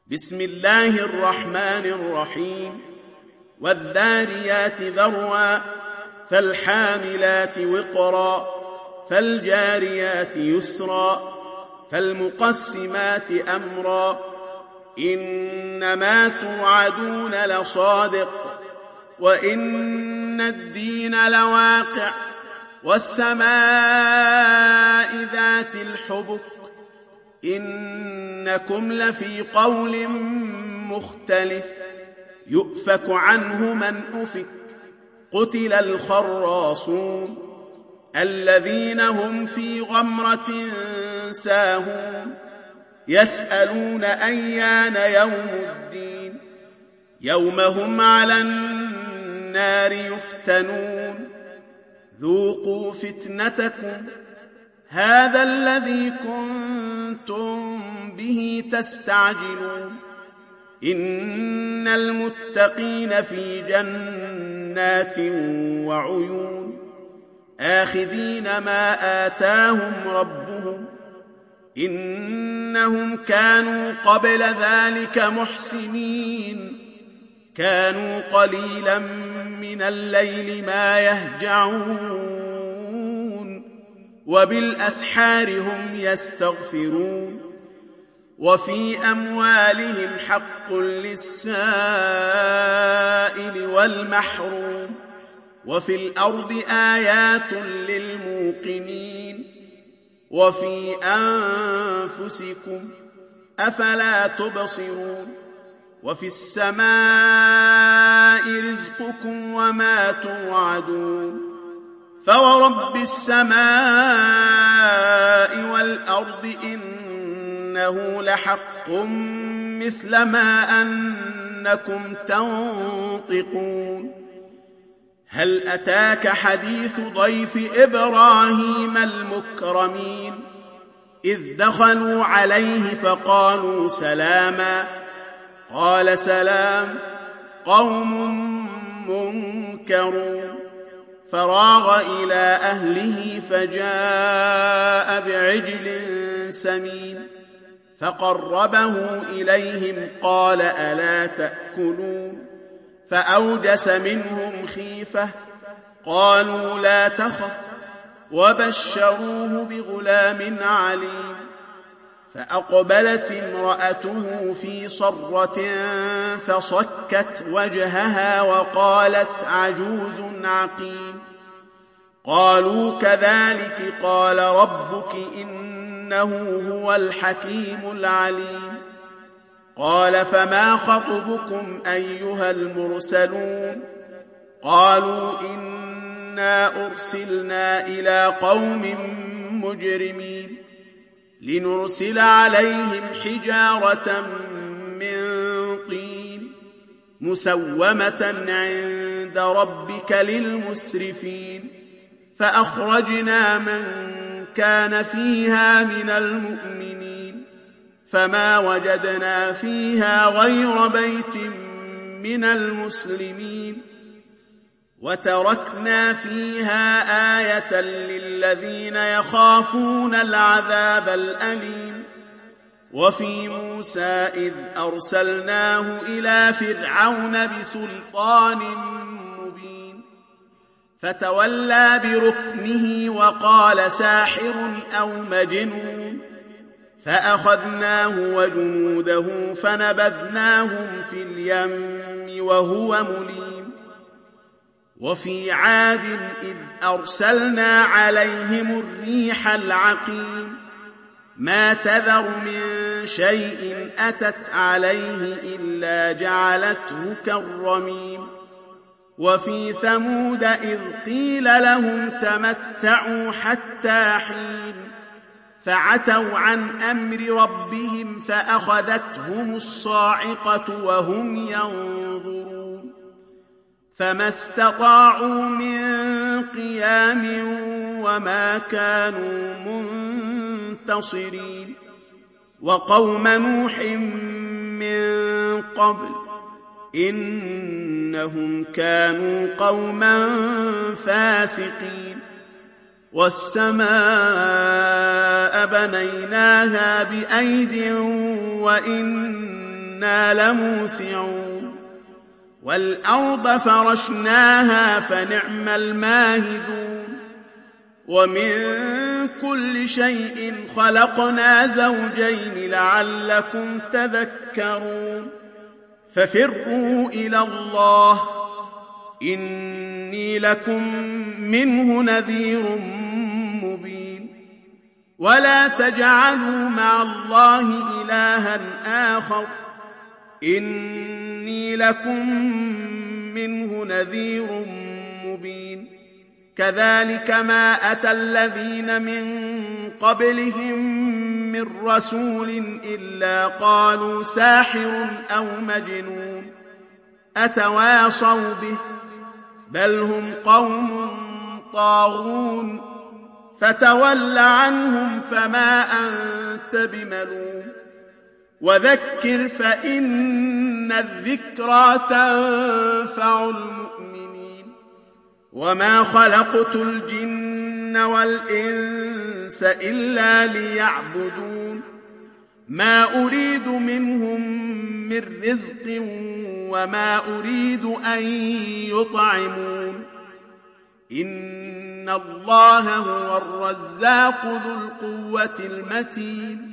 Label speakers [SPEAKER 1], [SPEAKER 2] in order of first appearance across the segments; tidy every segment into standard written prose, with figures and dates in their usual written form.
[SPEAKER 1] بسم الله الرحمن الرحيم والذاريات ذروا فالحاملات وقرا فالجاريات يسرا فالمقسمات أمرا إنما توعدون لصادق وإن الدين لواقع والسماء ذات الحبك إنكم لفي قول مختلف يؤفك عنه من أفك قتل الخراصون الذين هم في غمرة ساهون يسألون أيان يوم الدين يوم هم على النار يفتنون ذوقوا فتنتكم هذا الذي كنتم به تستعجلون إن المتقين في جنات وعيون آخذين ما آتاهم ربهم إنهم كانوا قبل ذلك محسنين كانوا قليلا من الليل ما يهجعون وبالأسحار هم يستغفرون وفي أموالهم حق للسائل والمحروم وفي الأرض آيات للموقنين وفي أنفسكم أفلا تبصرون وفي السماء رزقكم وما توعدون فورب السماء والأرض إنه لحق مثل ما أنكم تنطقون هل أتاك حديث ضيف إبراهيم المكرمين إذ دخلوا عليه فقالوا سلاما قال سلام قوم منكرون فراغ إلى أهله فجاء بعجل سمين فقربه إليهم قال ألا تأكلون فأوجس منهم خيفة قالوا لا تخف وبشروه بغلام عليم فأقبلت امرأته في صرة فصكت وجهها وقالت عجوز عقيم قالوا كذلك قال ربك إنه هو الحكيم العليم قال فما خطبكم أيها المرسلون قالوا إنا أرسلنا إلى قوم مجرمين لنرسل عليهم حجارة من طين مسومة عند ربك للمسرفين فأخرجنا من كان فيها من المؤمنين فما وجدنا فيها غير بيت من المسلمين وتركنا فيها آية للذين يخافون العذاب الأليم وفي موسى إذ أرسلناه إلى فرعون بسلطان مبين فتولى بركنه وقال ساحر أو مجنون فأخذناه وجنوده فنبذناهم في اليم وهو مليم وفي عاد إذ أرسلنا عليهم الريح العقيم ما تذر من شيء أتت عليه إلا جعلته كالرميم وفي ثمود إذ قيل لهم تمتعوا حتى حين فعتوا عن أمر ربهم فأخذتهم الصاعقة وهم ينظرون فما استطاعوا من قيام وما كانوا منتصرين وقوم نوح من قبل إنهم كانوا قوما فاسقين والسماء بنيناها بأيد وإنا إنا لموسعون والأرض فرشناها فنعم الماهدون ومن كل شيء خلقنا زوجين لعلكم تذكرون ففروا إلى الله إني لكم منه نذير مبين ولا تجعلوا مع الله إلها آخر إني لكم منه نذير مبين كذلك ما أتى الذين من قبلهم من رسول إلا قالوا ساحر أو مجنون أتواصوا به بل هم قوم طاغون فتول عنهم فما أنت بملوم وذكر فإن الذكرى تنفع المؤمنين وما خلقت الجن والإنس إلا ليعبدون ما أريد منهم من رزق وما أريد أن يطعمون إن الله هو الرزاق ذو القوة المتين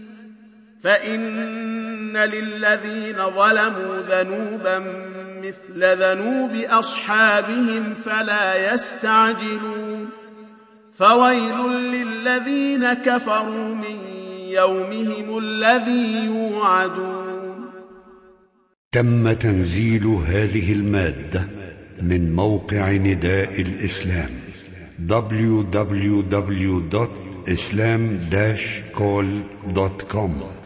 [SPEAKER 1] فإن للذين ظلموا ذنوبا مثل ذنوب أصحابهم فلا يستعجلون فويل للذين كفروا من يومهم الذي يوعدون.
[SPEAKER 2] تم تنزيل هذه المادة من موقع نداء الإسلام www.islam-call.com